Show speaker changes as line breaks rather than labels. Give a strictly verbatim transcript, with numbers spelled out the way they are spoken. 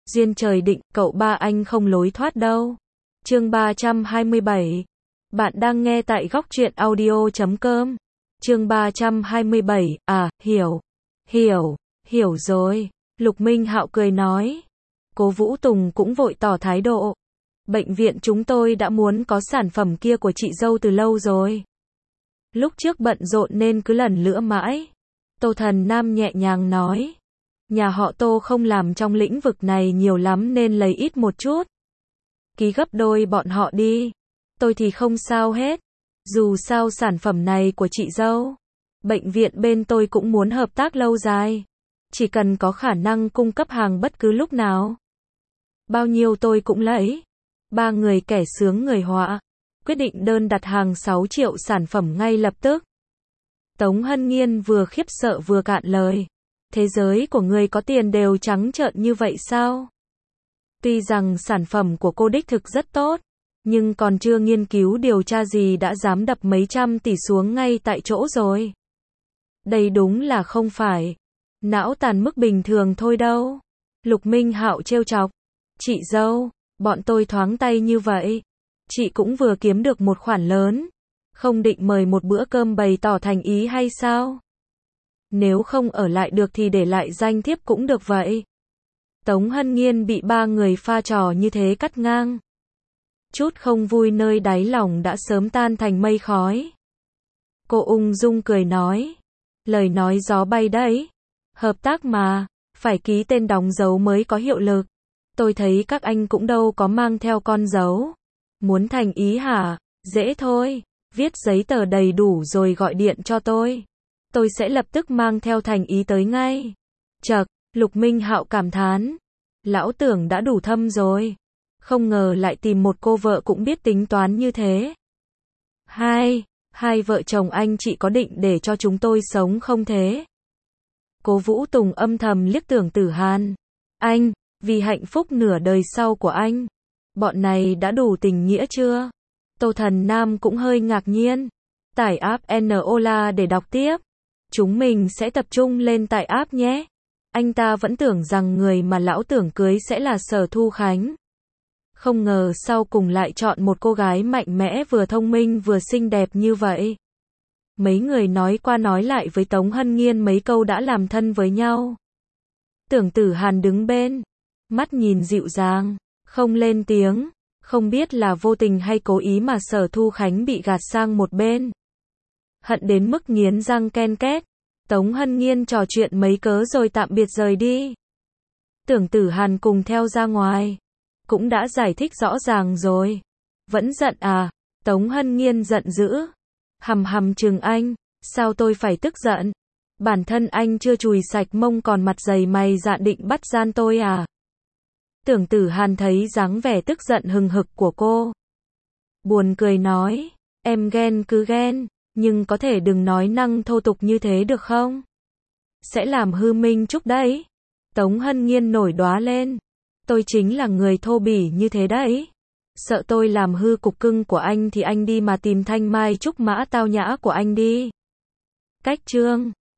duyên trời định, cậu ba anh không lối thoát đâu. Chương ba trăm hai mươi bảy. Bạn đang nghe tại góc truyện audio chấm com. Chương ba trăm hai mươi bảy, à, hiểu. Hiểu, hiểu rồi. Lục Minh Hạo cười nói. Cố Vũ Tùng cũng vội tỏ thái độ. Bệnh viện chúng tôi đã muốn có sản phẩm kia của chị dâu từ lâu rồi. Lúc trước bận rộn nên cứ lần lữa mãi. Tô Thần Nam nhẹ nhàng nói. Nhà họ Tô không làm trong lĩnh vực này nhiều lắm nên lấy ít một chút. Ký gấp đôi bọn họ đi. Tôi thì không sao hết. Dù sao sản phẩm này của chị dâu. Bệnh viện bên tôi cũng muốn hợp tác lâu dài. Chỉ cần có khả năng cung cấp hàng bất cứ lúc nào. Bao nhiêu tôi cũng lấy. Ba người kẻ sướng người họa. Quyết định đơn đặt hàng sáu triệu sản phẩm ngay lập tức. Tống Hân Nghiên vừa khiếp sợ vừa cạn lời. Thế giới của người có tiền đều trắng trợn như vậy sao? Tuy rằng sản phẩm của cô đích thực rất tốt, nhưng còn chưa nghiên cứu điều tra gì đã dám đập mấy trăm tỷ xuống ngay tại chỗ rồi. Đây đúng là không phải não tàn mức bình thường thôi đâu. Lục Minh Hạo trêu chọc. Chị dâu, bọn tôi thoáng tay như vậy. Chị cũng vừa kiếm được một khoản lớn. Không định mời một bữa cơm bày tỏ thành ý hay sao? Nếu không ở lại được thì để lại danh thiếp cũng được vậy. Tống Hân Nghiên bị ba người pha trò như thế cắt ngang. Chút không vui nơi đáy lòng đã sớm tan thành mây khói. Cô ung dung cười nói. Lời nói gió bay đấy. Hợp tác mà, phải ký tên đóng dấu mới có hiệu lực. Tôi thấy các anh cũng đâu có mang theo con dấu. Muốn thành ý hả? Dễ thôi. Viết giấy tờ đầy đủ rồi gọi điện cho tôi. Tôi sẽ lập tức mang theo thành ý tới ngay. Chậc, Lục Minh Hạo cảm thán. Lão tưởng đã đủ thâm rồi. Không ngờ lại tìm một cô vợ cũng biết tính toán như thế. Hai, hai vợ chồng anh chị có định để cho chúng tôi sống không thế? Cố Vũ Tùng âm thầm liếc Tưởng Tử Hàn. Anh, vì hạnh phúc nửa đời sau của anh. Bọn này đã đủ tình nghĩa chưa? Tô Thần Nam cũng hơi ngạc nhiên. Tải app Enola để đọc tiếp. Chúng mình sẽ tập trung lên tải app nhé. Anh ta vẫn tưởng rằng người mà lão tưởng cưới sẽ là Sở Thu Khánh. Không ngờ sau cùng lại chọn một cô gái mạnh mẽ vừa thông minh vừa xinh đẹp như vậy. Mấy người nói qua nói lại với Tống Hân Nghiên mấy câu đã làm thân với nhau. Tưởng Tử Hàn đứng bên. Mắt nhìn dịu dàng. Không lên tiếng. Không biết là vô tình hay cố ý mà Sở Thu Khánh bị gạt sang một bên. Hận đến mức nghiến răng ken két. Tống Hân Nghiên trò chuyện mấy cớ rồi tạm biệt rời đi. Tưởng Tử Hàn cùng theo ra ngoài. Cũng đã giải thích rõ ràng rồi. Vẫn giận à? Tống Hân Nghiên giận dữ. Hầm hầm chừng anh. Sao tôi phải tức giận? Bản thân anh chưa chùi sạch mông còn mặt dày mày dạn định bắt gian tôi à? Tưởng Tử Hàn thấy dáng vẻ tức giận hừng hực của cô. Buồn cười nói. Em ghen cứ ghen. Nhưng có thể đừng nói năng thô tục như thế được không? Sẽ làm hư Minh Trúc đấy. Tống Hân Nghiên nổi đoá lên. Tôi chính là người thô bỉ như thế đấy. Sợ tôi làm hư cục cưng của anh thì anh đi mà tìm Thanh Mai Trúc Mã tao nhã của anh đi. Cách chương